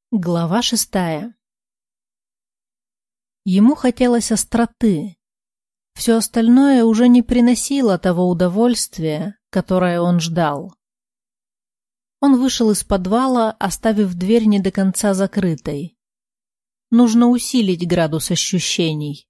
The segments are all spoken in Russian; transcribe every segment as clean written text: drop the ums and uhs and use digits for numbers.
Глава 6. Ему хотелось остроты. Все остальное уже не приносило того удовольствия, которое он ждал. Он вышел из подвала, оставив дверь не до конца закрытой. Нужно усилить градус ощущений.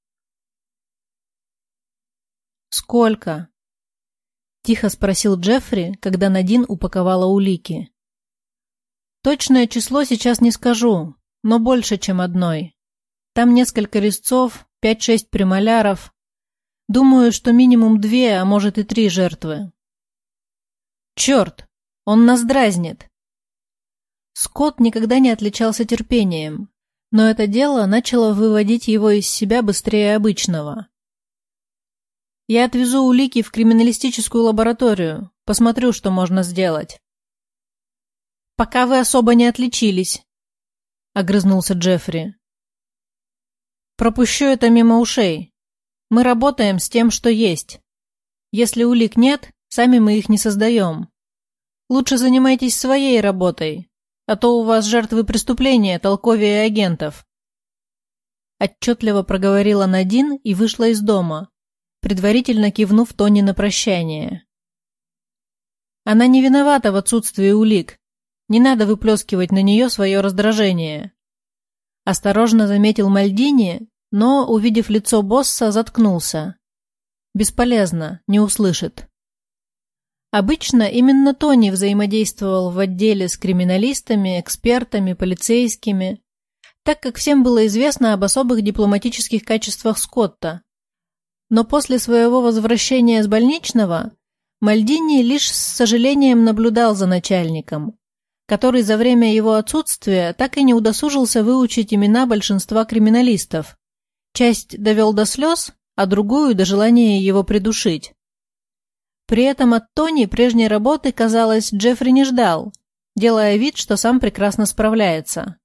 «Сколько?» — тихо спросил Джеффри, когда Надин упаковала улики. «Точное число сейчас не скажу, но больше, чем одной. Там несколько резцов, 5-6 премоляров. Думаю, что минимум 2, а может и 3 жертвы». «Черт! Он нас дразнит!» Скотт никогда не отличался терпением, но это дело начало выводить его из себя быстрее обычного. «Я отвезу улики в криминалистическую лабораторию, посмотрю, что можно сделать». «Пока вы особо не отличились», — огрызнулся Джеффри. «Пропущу это мимо ушей. Мы работаем с тем, что есть. Если улик нет, сами мы их не создаем. Лучше занимайтесь своей работой, а то у вас жертвы преступления толковее агентов». Отчетливо проговорила Надин и вышла из дома, предварительно кивнув Тони на прощание. Она не виновата в отсутствии улик. Не надо выплескивать на нее свое раздражение. Осторожно заметил Мальдини, но, увидев лицо босса, заткнулся. Бесполезно, не услышит. Обычно именно Тони взаимодействовал в отделе с криминалистами, экспертами, полицейскими, так как всем было известно об особых дипломатических качествах Скотта. Но после своего возвращения с больничного Мальдини лишь с сожалением наблюдал за начальником, который за время его отсутствия так и не удосужился выучить имена большинства криминалистов. Часть довел до слез, а другую до желания его придушить. При этом от Тони прежней работы, казалось, Джеффри не ждал, делая вид, что сам прекрасно справляется.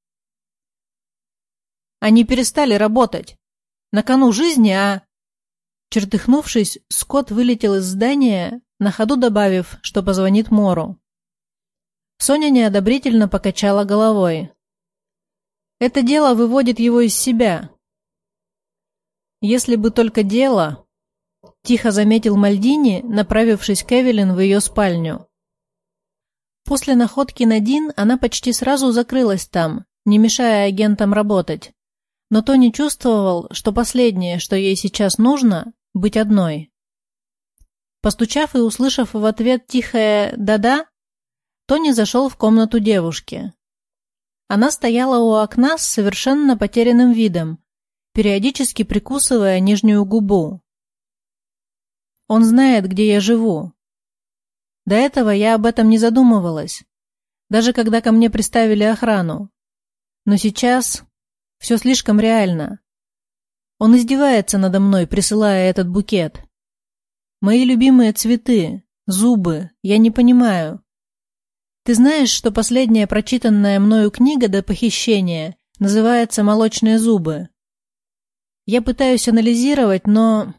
Они перестали работать. На кону жизни, а... Чертыхнувшись, Скотт вылетел из здания, на ходу добавив, что позвонит Мору. Соня неодобрительно покачала головой. Это дело выводит его из себя. Если бы только дело, тихо заметил Мальдини, направившись к Эвелин в ее спальню. После находки Надин она почти сразу закрылась там, не мешая агентам работать. Но Тони чувствовал, что последнее, что ей сейчас нужно, быть одной. Постучав и услышав в ответ тихое «да-да», Тони зашел в комнату девушки. Она стояла у окна с совершенно потерянным видом, периодически прикусывая нижнюю губу. «Он знает, где я живу. До этого я об этом не задумывалась, даже когда ко мне приставили охрану. Но сейчас все слишком реально. Он издевается надо мной, присылая этот букет. Мои любимые цветы, зубы, я не понимаю. Ты знаешь, что последняя прочитанная мною книга до похищения называется «Молочные зубы»? Я пытаюсь анализировать, но...»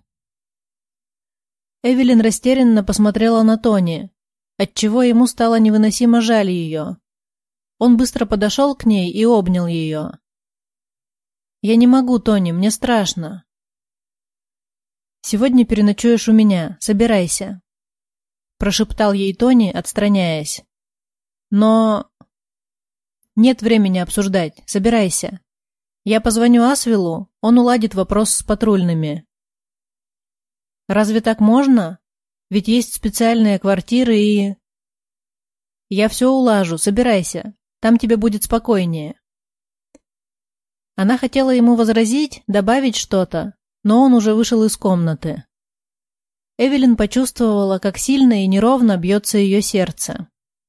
Эвелин растерянно посмотрела на Тони, отчего ему стало невыносимо жаль ее. Он быстро подошел к ней и обнял ее. «Я не могу, Тони, мне страшно. Сегодня переночуешь у меня, собирайся», прошептал ей Тони, отстраняясь. «Но...» «Нет времени обсуждать, собирайся. Я позвоню Асвелу, он уладит вопрос с патрульными». «Разве так можно? Ведь есть специальные квартиры и...» «Я все улажу, собирайся, там тебе будет спокойнее». Она хотела ему возразить, добавить что-то, но он уже вышел из комнаты. Эвелин почувствовала, как сильно и неровно бьется ее сердце.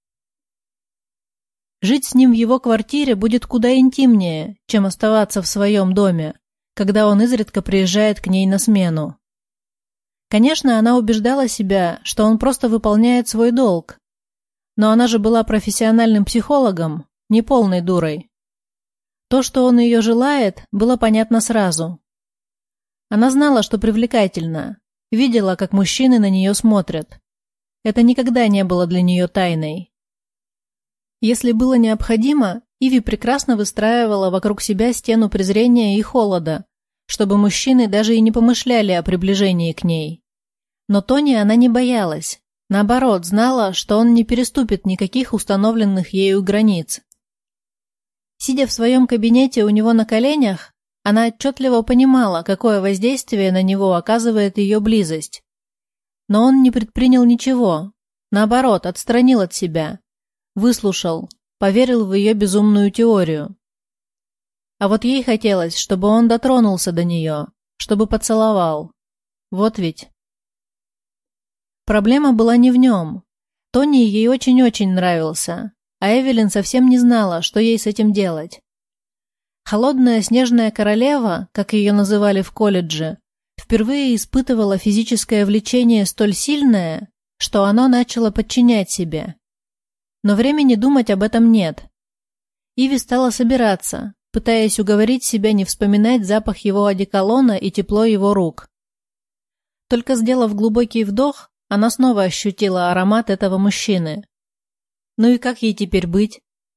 Жить с ним в его квартире будет куда интимнее, чем оставаться в своем доме, когда он изредка приезжает к ней на смену. Конечно, она убеждала себя, что он просто выполняет свой долг, но она же была профессиональным психологом, не полной дурой. То, что он ее желает, было понятно сразу. Она знала, что привлекательно, видела, как мужчины на нее смотрят. Это никогда не было для нее тайной. Если было необходимо, Иви прекрасно выстраивала вокруг себя стену презрения и холода, чтобы мужчины даже и не помышляли о приближении к ней. Но Тони она не боялась, наоборот, знала, что он не переступит никаких установленных ею границ. Сидя в своем кабинете у него на коленях, она отчетливо понимала, какое воздействие на него оказывает ее близость. Но он не предпринял ничего, наоборот, отстранил от себя, выслушал, поверил в ее безумную теорию. А вот ей хотелось, чтобы он дотронулся до нее, чтобы поцеловал. Вот ведь. Проблема была не в нем. Тони ей очень-очень нравился, а Эвелин совсем не знала, что ей с этим делать. Холодная снежная королева, как ее называли в колледже, впервые испытывала физическое влечение столь сильное, что оно начало подчинять себе. Но времени думать об этом нет. Иви стала собираться, пытаясь уговорить себя не вспоминать запах его одеколона и тепло его рук. Только сделав глубокий вдох, она снова ощутила аромат этого мужчины. Ну и как ей теперь быть?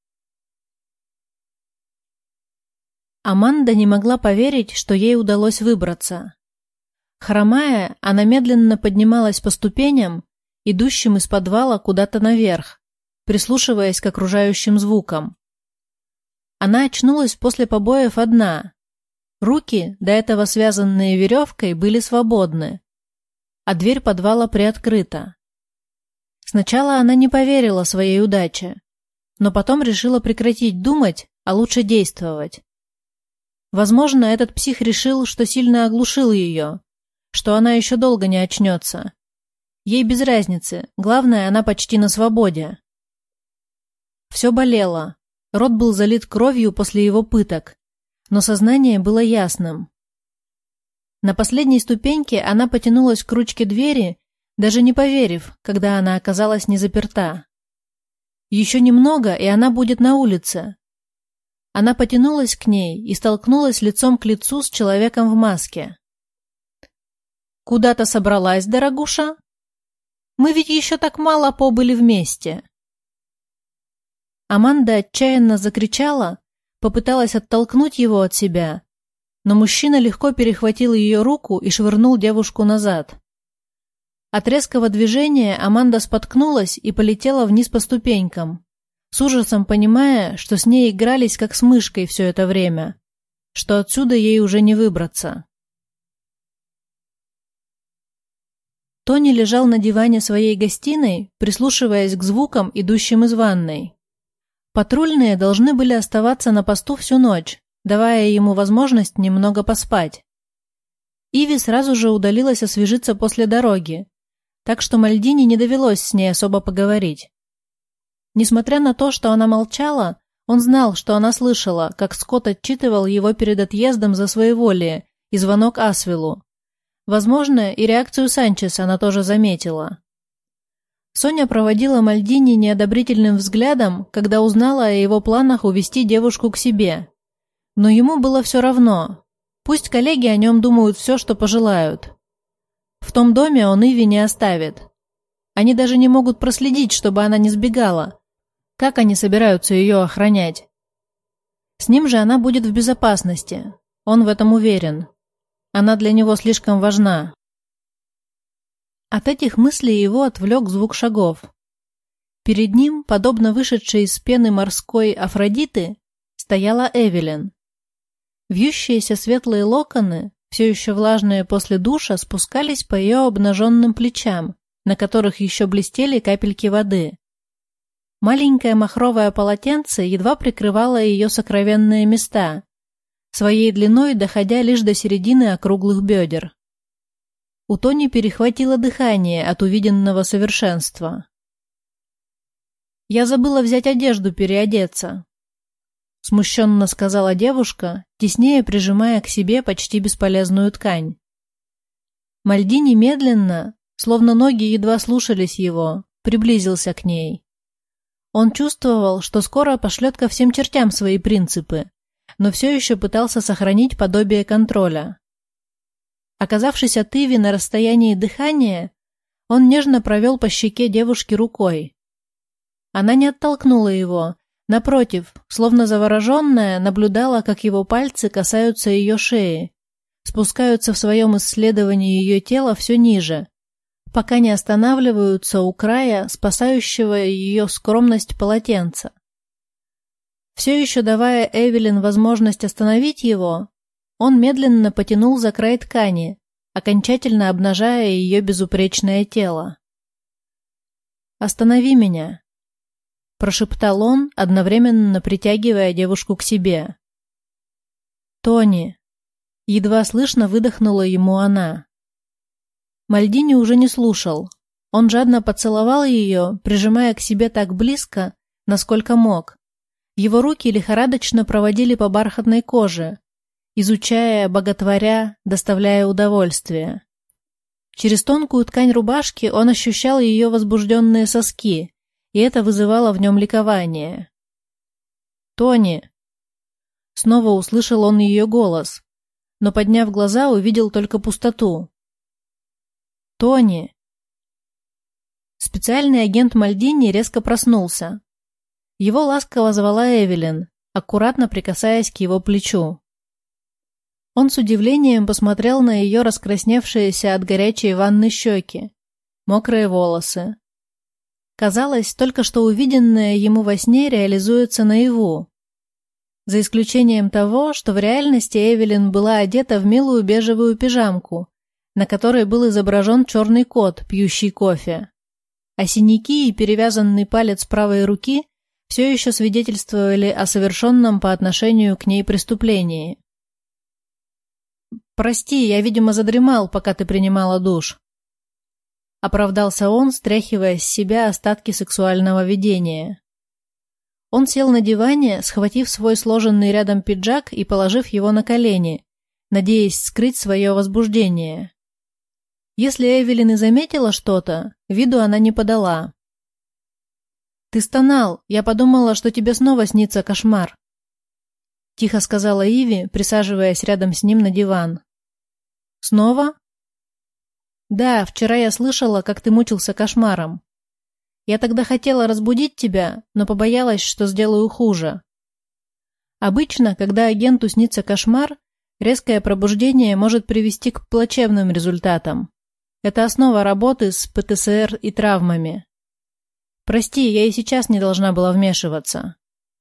Аманда не могла поверить, что ей удалось выбраться. Хромая, она медленно поднималась по ступеням, идущим из подвала куда-то наверх, прислушиваясь к окружающим звукам. Она очнулась после побоев одна. Руки, до этого связанные веревкой, были свободны, а дверь подвала приоткрыта. Сначала она не поверила своей удаче, но потом решила прекратить думать, а лучше действовать. Возможно, этот псих решил, что сильно оглушил ее, что она еще долго не очнется. Ей без разницы, главное, она почти на свободе. Все болело, рот был залит кровью после его пыток, но сознание было ясным. На последней ступеньке она потянулась к ручке двери, даже не поверив, когда она оказалась не заперта. Еще немного, и она будет на улице. Она потянулась к ней и столкнулась лицом к лицу с человеком в маске. «Куда-то собралась, дорогуша? Мы ведь еще так мало побыли вместе». Аманда отчаянно закричала, попыталась оттолкнуть его от себя, но мужчина легко перехватил ее руку и швырнул девушку назад. От резкого движения Аманда споткнулась и полетела вниз по ступенькам, с ужасом понимая, что с ней игрались как с мышкой все это время, что отсюда ей уже не выбраться. Тони лежал на диване своей гостиной, прислушиваясь к звукам, идущим из ванной. Патрульные должны были оставаться на посту всю ночь, давая ему возможность немного поспать. Иви сразу же удалилась освежиться после дороги, так что Мальдини не довелось с ней особо поговорить. Несмотря на то, что она молчала, он знал, что она слышала, как Скотт отчитывал его перед отъездом за своеволие и звонок Асвелу. Возможно, и реакцию Санчес она тоже заметила. Соня проводила Мальдини неодобрительным взглядом, когда узнала о его планах увести девушку к себе. Но ему было все равно. Пусть коллеги о нем думают все, что пожелают. В том доме он Иви не оставит. Они даже не могут проследить, чтобы она не сбегала. Как они собираются ее охранять? С ним же она будет в безопасности. Он в этом уверен. Она для него слишком важна. От этих мыслей его отвлек звук шагов. Перед ним, подобно вышедшей из пены морской Афродиты, стояла Эвелин. Вьющиеся светлые локоны, все еще влажные после душа, спускались по ее обнаженным плечам, на которых еще блестели капельки воды. Маленькое махровое полотенце едва прикрывало ее сокровенные места, своей длиной доходя лишь до середины округлых бедер. У Тони перехватило дыхание от увиденного совершенства. «Я забыла взять одежду переодеться», — смущенно сказала девушка, теснее прижимая к себе почти бесполезную ткань. Мальдини медленно, словно ноги едва слушались его, приблизился к ней. Он чувствовал, что скоро пошлет ко всем чертям свои принципы, но все еще пытался сохранить подобие контроля. Оказавшись от Иви на расстоянии дыхания, он нежно провел по щеке девушки рукой. Она не оттолкнула его, Напротив, словно завороженная, наблюдала, как его пальцы касаются ее шеи, спускаются в своем исследовании ее тела все ниже, пока не останавливаются у края спасающего ее скромность полотенца. Все еще давая Эвелин возможность остановить его, он медленно потянул за край ткани, окончательно обнажая ее безупречное тело. «Останови меня», — прошептал он, одновременно притягивая девушку к себе. «Тони», — едва слышно выдохнула ему она. Мальдини уже не слушал. Он жадно поцеловал ее, прижимая к себе так близко, насколько мог. Его руки лихорадочно проводили по бархатной коже, изучая, боготворя, доставляя удовольствие. Через тонкую ткань рубашки он ощущал ее возбужденные соски, и это вызывало в нем ликование. «Тони!» Снова услышал он ее голос, но, подняв глаза, увидел только пустоту. «Тони!» Специальный агент Мальдини резко проснулся. Его ласково звала Эвелин, аккуратно прикасаясь к его плечу. Он с удивлением посмотрел на ее раскрасневшиеся от горячей ванны щеки, мокрые волосы. Казалось, только что увиденное ему во сне реализуется наяву. За исключением того, что в реальности Эвелин была одета в милую бежевую пижамку, на которой был изображен черный кот, пьющий кофе. А синяки и перевязанный палец правой руки все еще свидетельствовали о совершенном по отношению к ней преступлении. «Прости, я, видимо, задремал, пока ты принимала душ», — оправдался он, стряхивая с себя остатки сексуального видения. Он сел на диване, схватив свой сложенный рядом пиджак и положив его на колени, надеясь скрыть свое возбуждение. Если Эвелин и заметила что-то, виду она не подала. «Ты стонал, я подумала, что тебе снова снится кошмар», — тихо сказала Иви, присаживаясь рядом с ним на диван. «Снова?» «Да, вчера я слышала, как ты мучился кошмаром. Я тогда хотела разбудить тебя, но побоялась, что сделаю хуже. Обычно, когда агенту снится кошмар, резкое пробуждение может привести к плачевным результатам. Это основа работы с ПТСР и травмами. Прости, я и сейчас не должна была вмешиваться».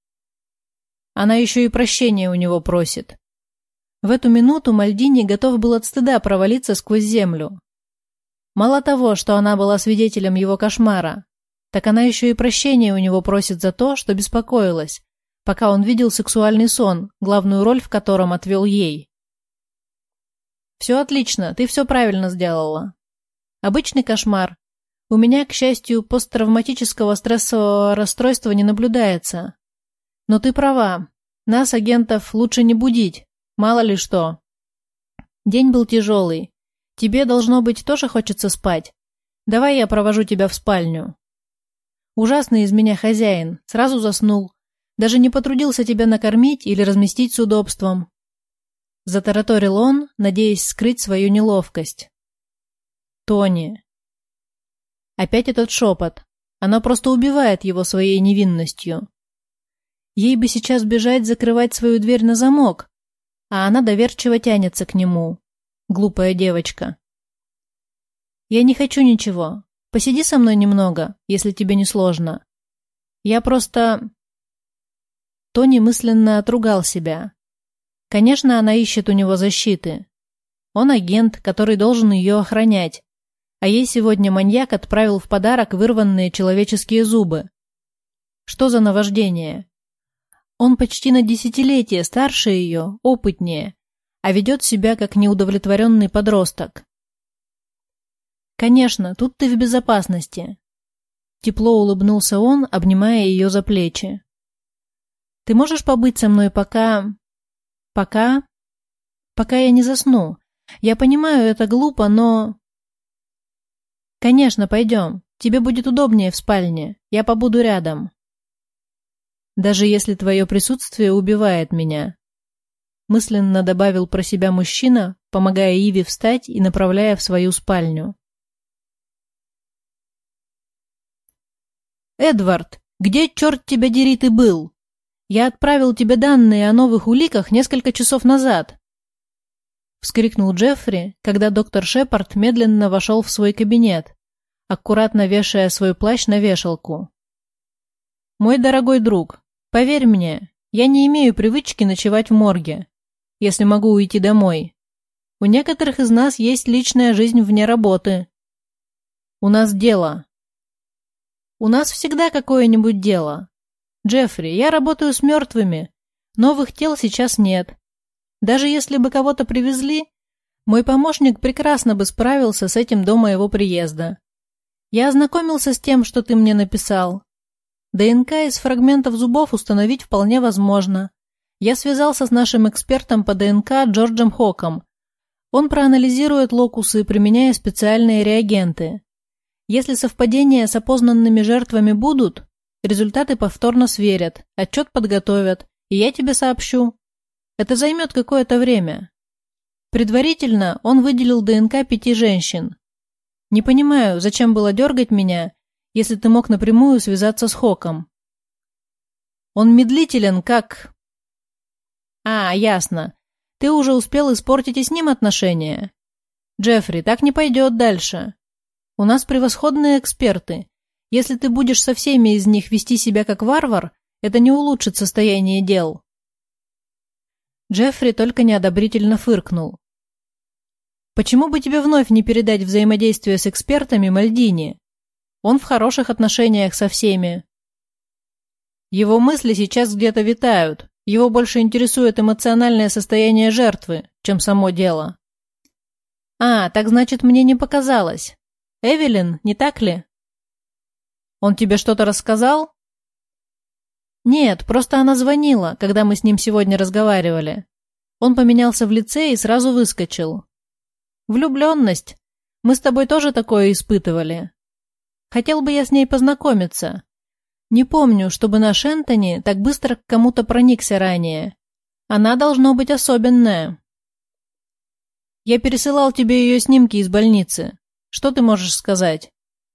Она еще и прощения у него просит. В эту минуту Мальдини готов был от стыда провалиться сквозь землю. Мало того, что она была свидетелем его кошмара, так она еще и прощения у него просит за то, что беспокоилась, пока он видел сексуальный сон, главную роль в котором отвел ей. «Все отлично, ты все правильно сделала. Обычный кошмар. У меня, к счастью, посттравматического стрессового расстройства не наблюдается. Но ты права, нас, агентов, лучше не будить, мало ли что. День был тяжелый. Тебе, должно быть, тоже хочется спать. Давай я провожу тебя в спальню». «Ужасный из меня хозяин, сразу заснул. Даже не потрудился тебя накормить или разместить с удобством». Затараторил он, надеясь скрыть свою неловкость. «Тони». Опять этот шепот. Она просто убивает его своей невинностью. Ей бы сейчас бежать закрывать свою дверь на замок, а она доверчиво тянется к нему. Глупая девочка. «Я не хочу ничего. Посиди со мной немного, если тебе не сложно. Я просто...» Тони мысленно отругал себя. Конечно, она ищет у него защиты. Он агент, который должен ее охранять. А ей сегодня маньяк отправил в подарок вырванные человеческие зубы. Что за наваждение? Он почти на десятилетие старше ее, опытнее, а ведет себя как неудовлетворенный подросток. «Конечно, тут ты в безопасности». Тепло улыбнулся он, обнимая ее за плечи. «Ты можешь побыть со мной пока я не засну. Я понимаю, это глупо, но...» «Конечно, пойдем. Тебе будет удобнее в спальне. Я побуду рядом». «Даже если твое присутствие убивает меня», мысленно добавил про себя мужчина, помогая Иве встать и направляя в свою спальню. «Эдвард, где, черт тебя дери, ты был?» Я отправил тебе данные о новых уликах несколько часов назад!» Вскрикнул Джеффри, когда доктор Шепард медленно вошел в свой кабинет, аккуратно вешая свой плащ на вешалку. «Мой дорогой друг, поверь мне, я не имею привычки ночевать в морге, если могу уйти домой. У некоторых из нас есть личная жизнь вне работы. У нас дело. У нас всегда какое-нибудь дело. Джеффри, я работаю с мертвыми. Новых тел сейчас нет. Даже если бы кого-то привезли, мой помощник прекрасно бы справился с этим до моего приезда. Я ознакомился с тем, что ты мне написал. ДНК из фрагментов зубов установить вполне возможно. Я связался с нашим экспертом по ДНК Джорджем Хоком. Он проанализирует локусы, применяя специальные реагенты. Если совпадения с опознанными жертвами будут, результаты повторно сверят, отчет подготовят, и я тебе сообщу. Это займет какое-то время. Предварительно он выделил ДНК 5 женщин. Не понимаю, зачем было дергать меня, если ты мог напрямую связаться с Хоком. Он медлителен, как... ясно. Ты уже успел испортить и с ним отношения. Джеффри, так не пойдет дальше. У нас превосходные эксперты. Если ты будешь со всеми из них вести себя как варвар, это не улучшит состояние дел. Джеффри только неодобрительно фыркнул. Почему бы тебе вновь не передать взаимодействие с экспертами Мальдини? Он в хороших отношениях со всеми. Его мысли сейчас где-то витают. Его больше интересует эмоциональное состояние жертвы, чем само дело. Так значит, мне не показалось. Эвелин, не так ли? Он тебе что-то рассказал? Нет, просто она звонила, когда мы с ним сегодня разговаривали. Он поменялся в лице и сразу выскочил. Влюбленность. Мы с тобой тоже такое испытывали. Хотел бы я с ней познакомиться. Не помню, чтобы наш Энтони так быстро к кому-то проникся ранее. Она должно быть особенная. Я пересылал тебе ее снимки из больницы. Что ты можешь сказать?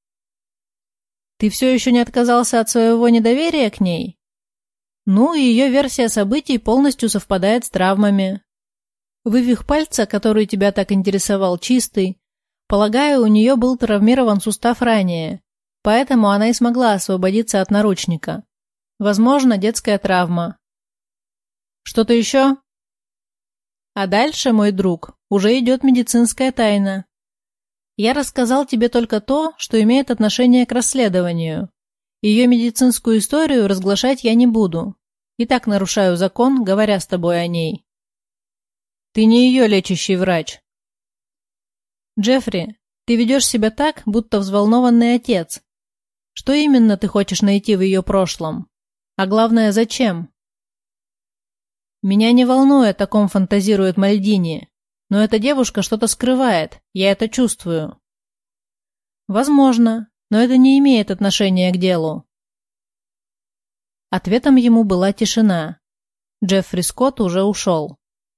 Ты все еще не отказался от своего недоверия к ней? Ее версия событий полностью совпадает с травмами. Вывих пальца, который тебя так интересовал, чистый. Полагаю, у нее был травмирован сустав ранее, поэтому она и смогла освободиться от наручника. Возможно, детская травма. Что-то еще? А дальше, мой друг, уже идет медицинская тайна. Я рассказал тебе только то, что имеет отношение к расследованию. Ее медицинскую историю разглашать я не буду. И так нарушаю закон, говоря с тобой о ней. Ты не ее лечащий врач. Джеффри, ты ведешь себя так, будто взволнованный отец. Что именно ты хочешь найти в ее прошлом? А главное, зачем? Меня не волнует, о ком фантазирует Мальдини, но эта девушка что-то скрывает, я это чувствую. Возможно, но это не имеет отношения к делу. Ответом ему была тишина. Джеффри Скотт уже ушел.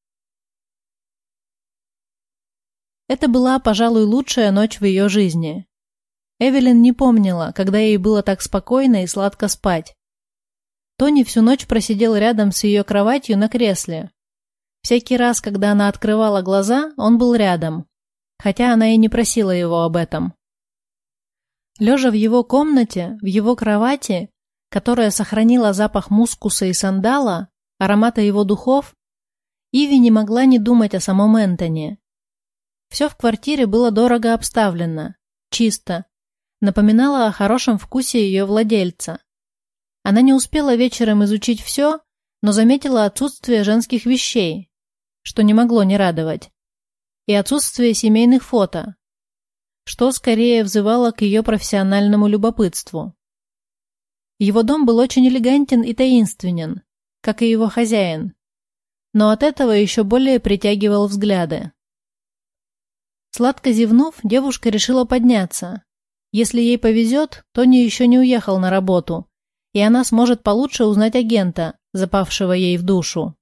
Это была, пожалуй, лучшая ночь в ее жизни. Эвелин не помнила, когда ей было так спокойно и сладко спать. Тони всю ночь просидел рядом с ее кроватью на кресле. Всякий раз, когда она открывала глаза, он был рядом, хотя она и не просила его об этом. Лежа в его комнате, в его кровати, которая сохранила запах мускуса и сандала, аромата его духов, Иви не могла не думать о самом Энтони. Все в квартире было дорого обставлено, чисто, напоминало о хорошем вкусе ее владельца. Она не успела вечером изучить все, но заметила отсутствие женских вещей, что не могло не радовать, и отсутствие семейных фото, что скорее взывало к ее профессиональному любопытству. Его дом был очень элегантен и таинственен, как и его хозяин, но от этого еще более притягивал взгляды. Сладко зевнув, девушка решила подняться. Если ей повезет, Тони еще не уехал на работу, и она сможет получше узнать агента, запавшего ей в душу.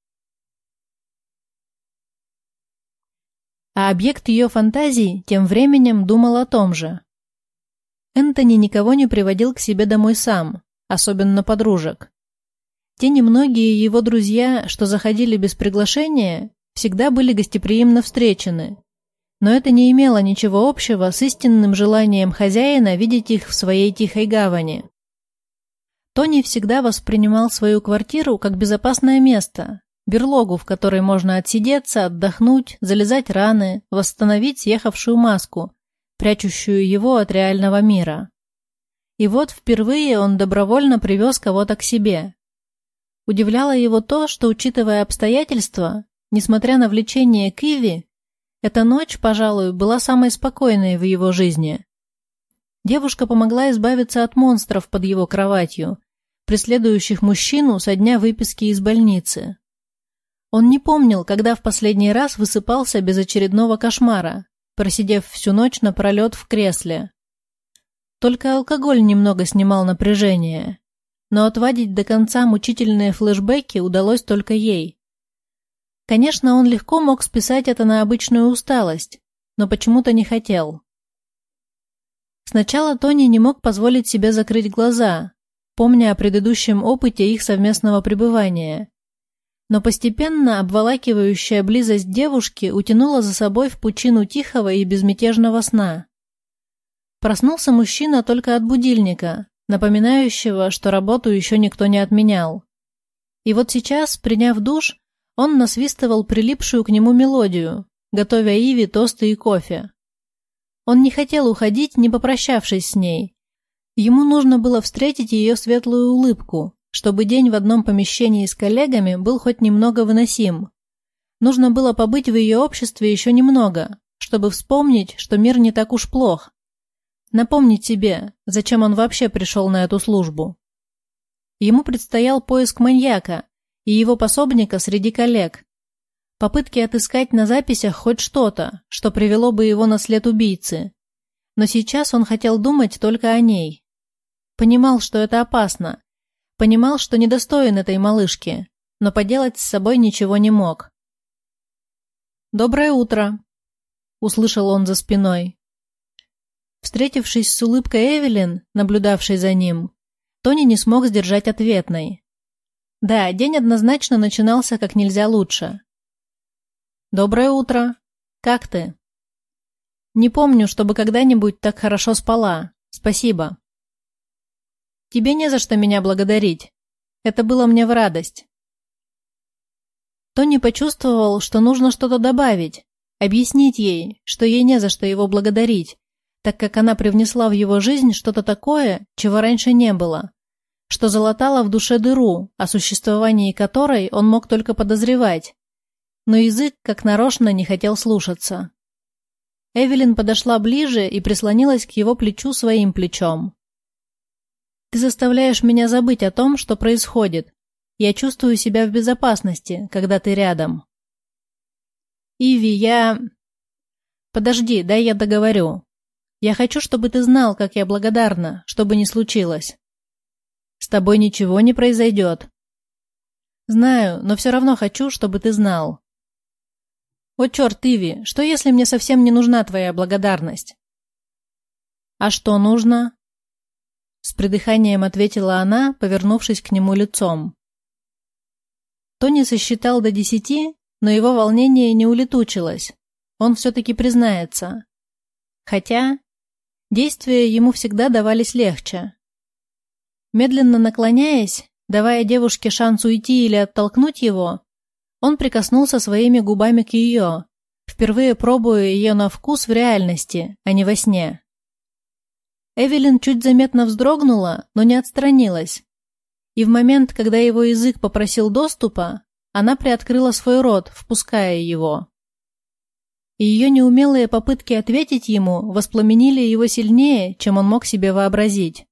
А объект ее фантазий тем временем думал о том же. Энтони никого не приводил к себе домой сам, особенно подружек. Те немногие его друзья, что заходили без приглашения, всегда были гостеприимно встречены, но это не имело ничего общего с истинным желанием хозяина видеть их в своей тихой гавани. Тони всегда воспринимал свою квартиру как безопасное место, берлогу, в которой можно отсидеться, отдохнуть, залезать раны, восстановить съехавшую маску, прячущую его от реального мира. И вот впервые он добровольно привез кого-то к себе. Удивляло его то, что, учитывая обстоятельства, несмотря на влечение к Иви, эта ночь, пожалуй, была самой спокойной в его жизни. Девушка помогла избавиться от монстров под его кроватью, преследующих мужчину со дня выписки из больницы. Он не помнил, когда в последний раз высыпался без очередного кошмара, просидев всю ночь напролет в кресле. Только алкоголь немного снимал напряжение, но отвадить до конца мучительные флешбеки удалось только ей. Конечно, он легко мог списать это на обычную усталость, но почему-то не хотел. Сначала Тони не мог позволить себе закрыть глаза, помня о предыдущем опыте их совместного пребывания. Но постепенно обволакивающая близость девушки утянула за собой в пучину тихого и безмятежного сна. Проснулся мужчина только от будильника, напоминающего, что работу еще никто не отменял. И вот сейчас, приняв душ, он насвистывал прилипшую к нему мелодию, готовя Иви тосты и кофе. Он не хотел уходить, не попрощавшись с ней. Ему нужно было встретить ее светлую улыбку, чтобы день в одном помещении с коллегами был хоть немного выносим. Нужно было побыть в ее обществе еще немного, чтобы вспомнить, что мир не так уж плох. Напомнить себе, зачем он вообще пришел на эту службу. Ему предстоял поиск маньяка и его пособника среди коллег. Попытки отыскать на записях хоть что-то, что привело бы его на след убийцы. Но сейчас он хотел думать только о ней. Понимал, что это опасно. Понимал, что недостоин этой малышки, но поделать с собой ничего не мог. «Доброе утро», — услышал он за спиной. Встретившись с улыбкой Эвелин, наблюдавшей за ним, Тони не смог сдержать ответной. Да, день однозначно начинался как нельзя лучше. «Доброе утро. Как ты?» «Не помню, чтобы когда-нибудь так хорошо спала. Спасибо». «Тебе не за что меня благодарить. Это было мне в радость». Тони почувствовал, что нужно что-то добавить, объяснить ей, что ей не за что его благодарить, так как она привнесла в его жизнь что-то такое, чего раньше не было, что залатало в душе дыру, о существовании которой он мог только подозревать, но язык как нарочно не хотел слушаться. Эвелин подошла ближе и прислонилась к его плечу своим плечом. «Ты заставляешь меня забыть о том, что происходит. Я чувствую себя в безопасности, когда ты рядом». «Иви, я...» «Подожди, дай я договорю. Я хочу, чтобы ты знал, как я благодарна, что бы ни случилось. С тобой ничего не произойдет». «Знаю, но все равно хочу, чтобы ты знал». «О, черт, Иви, что если мне совсем не нужна твоя благодарность?» «А что нужно?» С придыханием ответила она, повернувшись к нему лицом. Тони сосчитал до 10, но его волнение не улетучилось. Он все-таки признается. Хотя действия ему всегда давались легче. Медленно наклоняясь, давая девушке шанс уйти или оттолкнуть его, он прикоснулся своими губами к ее, впервые пробуя ее на вкус в реальности, а не во сне. Эвелин чуть заметно вздрогнула, но не отстранилась. И в момент, когда его язык попросил доступа, она приоткрыла свой рот, впуская его. И ее неумелые попытки ответить ему воспламенили его сильнее, чем он мог себе вообразить.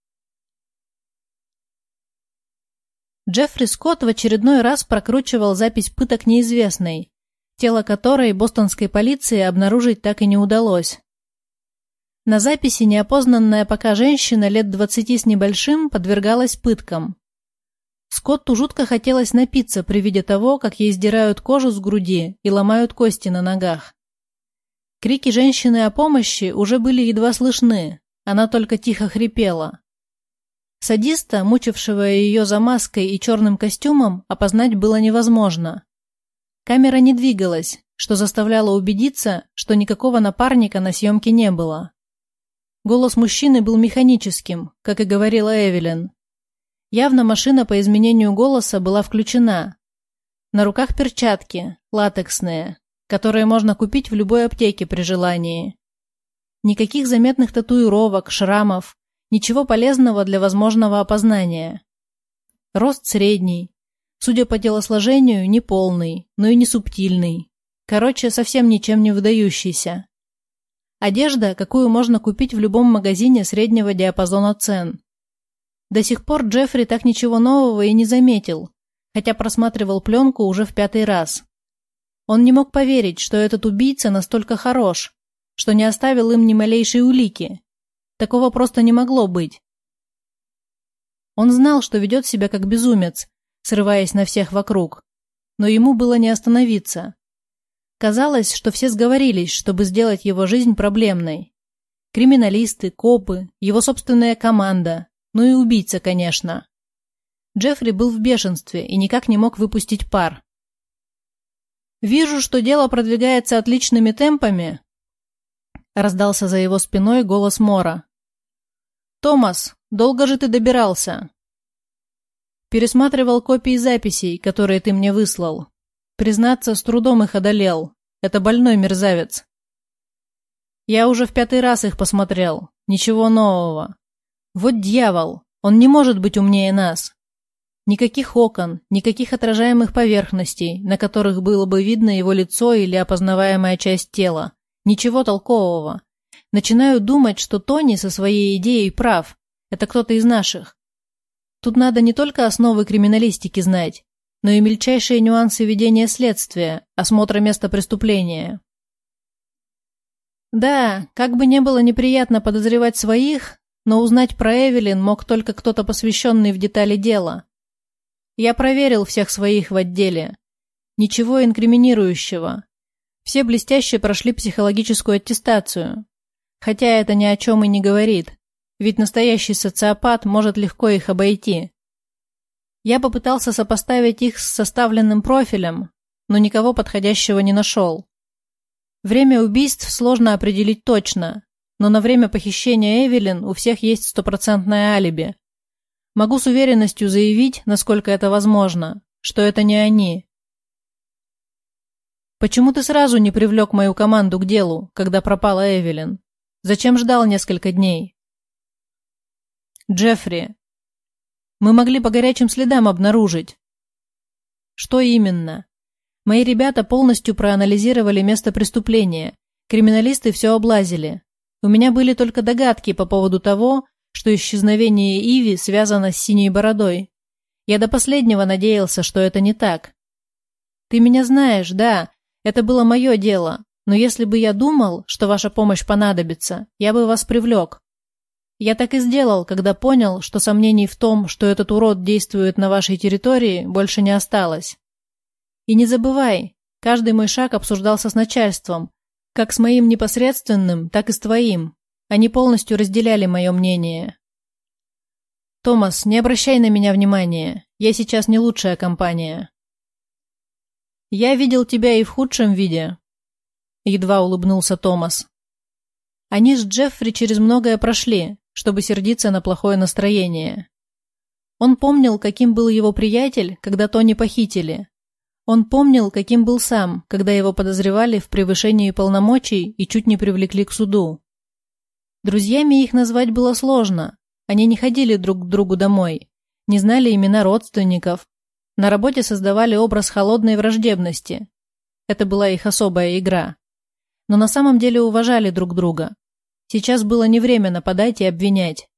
Джеффри Скотт в очередной раз прокручивал запись пыток неизвестной, тело которой бостонской полиции обнаружить так и не удалось. На записи неопознанная пока женщина лет 20 с небольшим подвергалась пыткам. Скотту жутко хотелось напиться при виде того, как ей сдирают кожу с груди и ломают кости на ногах. Крики женщины о помощи уже были едва слышны, она только тихо хрипела. Садиста, мучившего ее за маской и черным костюмом, опознать было невозможно. Камера не двигалась, что заставляло убедиться, что никакого напарника на съемке не было. Голос мужчины был механическим, как и говорила Эвелин. Явно машина по изменению голоса была включена. На руках перчатки, латексные, которые можно купить в любой аптеке при желании. Никаких заметных татуировок, шрамов, ничего полезного для возможного опознания. Рост средний, судя по телосложению, не полный, но и не субтильный. Короче, совсем ничем не выдающийся. Одежда, какую можно купить в любом магазине среднего диапазона цен. До сих пор Джеффри так ничего нового и не заметил, хотя просматривал пленку уже в 5-й раз. Он не мог поверить, что этот убийца настолько хорош, что не оставил им ни малейшей улики. Такого просто не могло быть. Он знал, что ведет себя как безумец, срываясь на всех вокруг, но ему было не остановиться. Казалось, что все сговорились, чтобы сделать его жизнь проблемной. Криминалисты, копы, его собственная команда, ну и убийца, конечно. Джеффри был в бешенстве и никак не мог выпустить пар. «Вижу, что дело продвигается отличными темпами», — раздался за его спиной голос Мора. «Томас, долго же ты добирался?» «Пересматривал копии записей, которые ты мне выслал. Признаться, с трудом их одолел. Это больной мерзавец. Я уже в 5-й раз их посмотрел. Ничего нового. Вот дьявол, он не может быть умнее нас. Никаких окон, никаких отражаемых поверхностей, на которых было бы видно его лицо или опознаваемая часть тела. Ничего толкового. Начинаю думать, что Тони со своей идеей прав. Это кто-то из наших. Тут надо не только основы криминалистики знать, но и мельчайшие нюансы ведения следствия, осмотра места преступления. Да, как бы не было неприятно подозревать своих, но узнать про Эвелин мог только кто-то, посвященный в детали дела. Я проверил всех своих в отделе. Ничего инкриминирующего. Все блестяще прошли психологическую аттестацию. Хотя это ни о чем и не говорит, ведь настоящий социопат может легко их обойти. Я попытался сопоставить их с составленным профилем, но никого подходящего не нашел. Время убийств сложно определить точно, но на время похищения Эвелин у всех есть 100% алиби. Могу с уверенностью заявить, насколько это возможно, что это не они. Почему ты сразу не привлек мою команду к делу, когда пропала Эвелин? Зачем ждал несколько дней? Джеффри, мы могли по горячим следам обнаружить. Что именно? Мои ребята полностью проанализировали место преступления. Криминалисты все облазили. У меня были только догадки по поводу того, что исчезновение Иви связано с синей бородой. Я до последнего надеялся, что это не так. Ты меня знаешь, да, это было мое дело, но если бы я думал, что ваша помощь понадобится, я бы вас привлек. Я так и сделал, когда понял, что сомнений в том, что этот урод действует на вашей территории, больше не осталось. И не забывай, каждый мой шаг обсуждался с начальством, как с моим непосредственным, так и с твоим. Они полностью разделяли мое мнение. Томас, не обращай на меня внимания, я сейчас не лучшая компания. Я видел тебя и в худшем виде, едва улыбнулся Томас. Они с Джеффри через многое прошли, чтобы сердиться на плохое настроение. Он помнил, каким был его приятель, когда Тони похитили. Он помнил, каким был сам, когда его подозревали в превышении полномочий и чуть не привлекли к суду. Друзьями их назвать было сложно. Они не ходили друг к другу домой, не знали имена родственников. На работе создавали образ холодной враждебности. Это была их особая игра. Но на самом деле уважали друг друга. Сейчас было не время нападать и обвинять.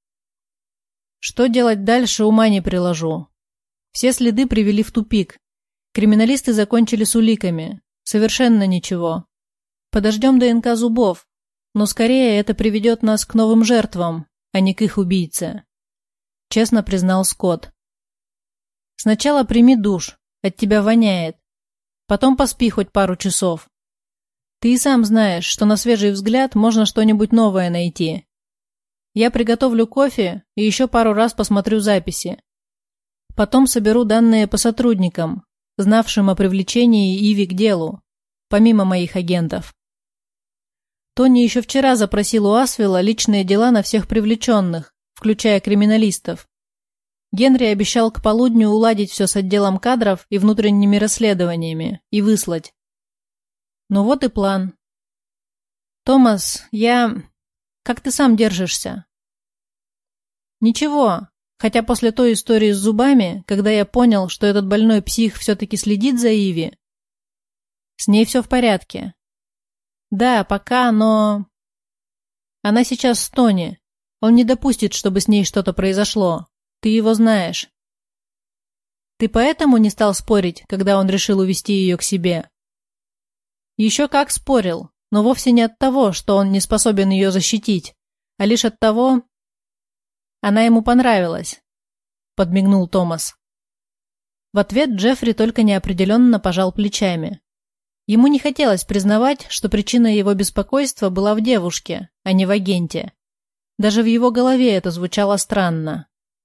Что делать дальше, ума не приложу. Все следы привели в тупик. Криминалисты закончили с уликами. Совершенно ничего. Подождем ДНК зубов. Но скорее это приведет нас к новым жертвам, а не к их убийце. Честно признал Скотт. Сначала прими душ. От тебя воняет. Потом поспи хоть пару часов. Ты и сам знаешь, что на свежий взгляд можно что-нибудь новое найти. Я приготовлю кофе и еще пару раз посмотрю записи. Потом соберу данные по сотрудникам, знавшим о привлечении Иви к делу, помимо моих агентов. Тони еще вчера запросил у Асвелла личные дела на всех привлеченных, включая криминалистов. Генри обещал к полудню уладить все с отделом кадров и внутренними расследованиями и выслать. Ну вот и план. Томас, Как ты сам держишься? Ничего, хотя после той истории с зубами, когда я понял, что этот больной псих все-таки следит за Иви, с ней все в порядке. Да, пока, но... Она сейчас с Тони. Он не допустит, чтобы с ней что-то произошло. Ты его знаешь. Ты поэтому не стал спорить, когда он решил увести ее к себе? Еще как спорил, но вовсе не от того, что он не способен ее защитить, а лишь от того... Она ему понравилась, подмигнул Томас. В ответ Джеффри только неопределенно пожал плечами. Ему не хотелось признавать, что причина его беспокойства была в девушке, а не в агенте. Даже в его голове это звучало странно.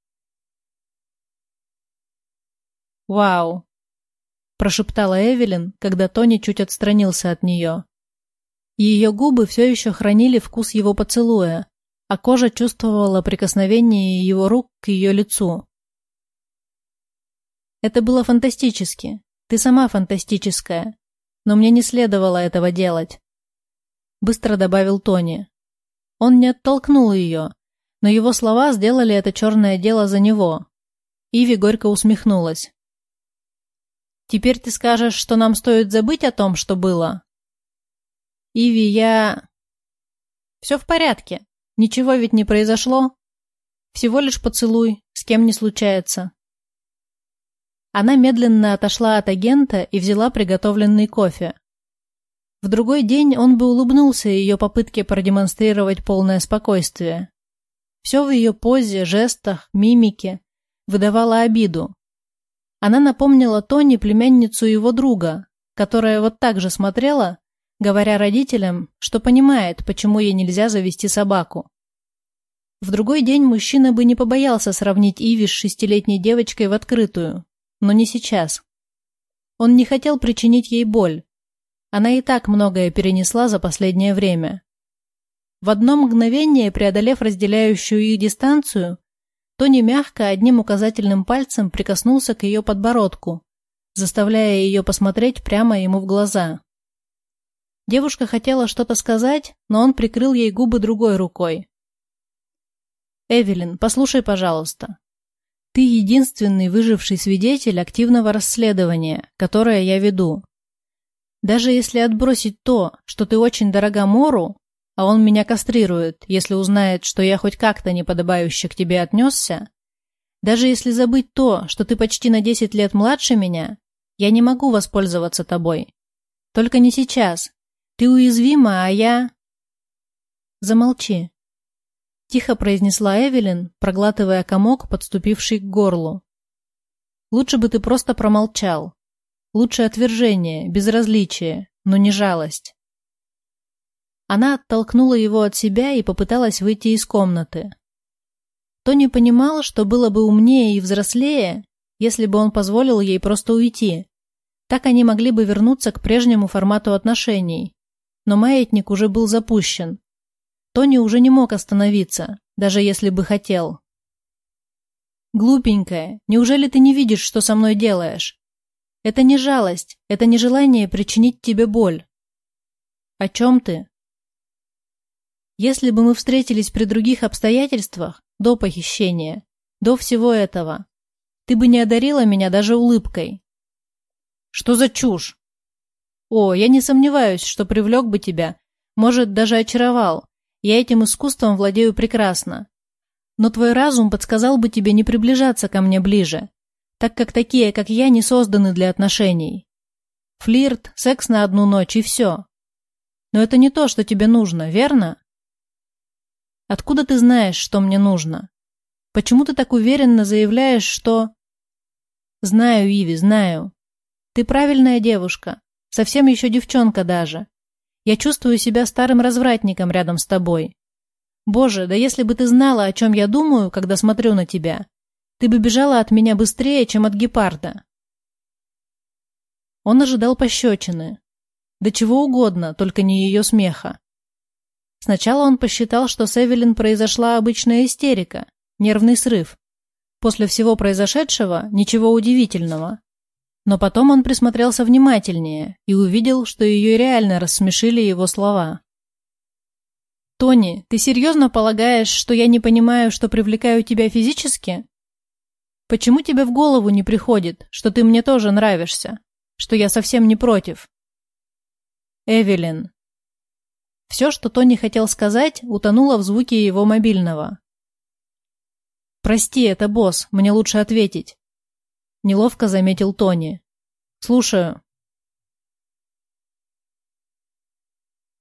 «Вау!» – прошептала Эвелин, когда Тони чуть отстранился от нее. Ее губы все еще хранили вкус его поцелуя, а кожа чувствовала прикосновение его рук к ее лицу. «Это было фантастически. Ты сама фантастическая. Но мне не следовало этого делать», — быстро добавил Тони. Он не оттолкнул ее, но его слова сделали это черное дело за него. Иви горько усмехнулась. «Теперь ты скажешь, что нам стоит забыть о том, что было?» «Иви, Все в порядке. Ничего ведь не произошло. Всего лишь поцелуй, с кем не случается». Она медленно отошла от агента и взяла приготовленный кофе. В другой день он бы улыбнулся ее попытке продемонстрировать полное спокойствие. Все в ее позе, жестах, мимике выдавало обиду. Она напомнила Тони племянницу его друга, которая вот так же смотрела, говоря родителям, что понимает, почему ей нельзя завести собаку. В другой день мужчина бы не побоялся сравнить Иви с 6-летней девочкой в открытую. Но не сейчас. Он не хотел причинить ей боль. Она и так многое перенесла за последнее время. В одно мгновение, преодолев разделяющую их дистанцию, Тони мягко одним указательным пальцем прикоснулся к ее подбородку, заставляя ее посмотреть прямо ему в глаза. Девушка хотела что-то сказать, но он прикрыл ей губы другой рукой. «Эвелин, послушай, пожалуйста. Ты единственный выживший свидетель активного расследования, которое я веду. Даже если отбросить то, что ты очень дорога Мору, а он меня кастрирует, если узнает, что я хоть как-то неподобающе к тебе отнесся, даже если забыть то, что ты почти на 10 лет младше меня, я не могу воспользоваться тобой. Только не сейчас. Ты уязвима, а я...» «Замолчи», — тихо произнесла Эвелин, проглатывая комок, подступивший к горлу. «Лучше бы ты просто промолчал. Лучше отвержение, безразличие, но не жалость». Она оттолкнула его от себя и попыталась выйти из комнаты. Тони понимал, что было бы умнее и взрослее, если бы он позволил ей просто уйти. Так они могли бы вернуться к прежнему формату отношений. Но маятник уже был запущен. Тони уже не мог остановиться, даже если бы хотел. «Глупенькая, неужели ты не видишь, что со мной делаешь? Это не жалость, это не желание причинить тебе боль». «О чем ты?» «Если бы мы встретились при других обстоятельствах, до похищения, до всего этого, ты бы не одарила меня даже улыбкой». «Что за чушь?» «О, я не сомневаюсь, что привлек бы тебя, может, даже очаровал. Я этим искусством владею прекрасно. Но твой разум подсказал бы тебе не приближаться ко мне ближе, так как такие, как я, не созданы для отношений. Флирт, секс на одну ночь и все. Но это не то, что тебе нужно, верно?» «Откуда ты знаешь, что мне нужно? Почему ты так уверенно заявляешь, что...» «Знаю, Иви, знаю. Ты правильная девушка, совсем еще девчонка даже. Я чувствую себя старым развратником рядом с тобой. Боже, да если бы ты знала, о чем я думаю, когда смотрю на тебя, ты бы бежала от меня быстрее, чем от гепарда. Он ожидал пощечины. Да чего угодно, только не ее смеха. Сначала он посчитал, что с Эвелин произошла обычная истерика, нервный срыв. После всего произошедшего ничего удивительного. Но потом он присмотрелся внимательнее и увидел, что ее реально рассмешили его слова. «Тони, ты серьезно полагаешь, что я не понимаю, что привлекаю тебя физически? Почему тебе в голову не приходит, что ты мне тоже нравишься, что я совсем не против?» «Эвелин». Все, что Тони хотел сказать, утонуло в звуке его мобильного. «Прости, это босс, мне лучше ответить», — неловко заметил Тони. «Слушаю».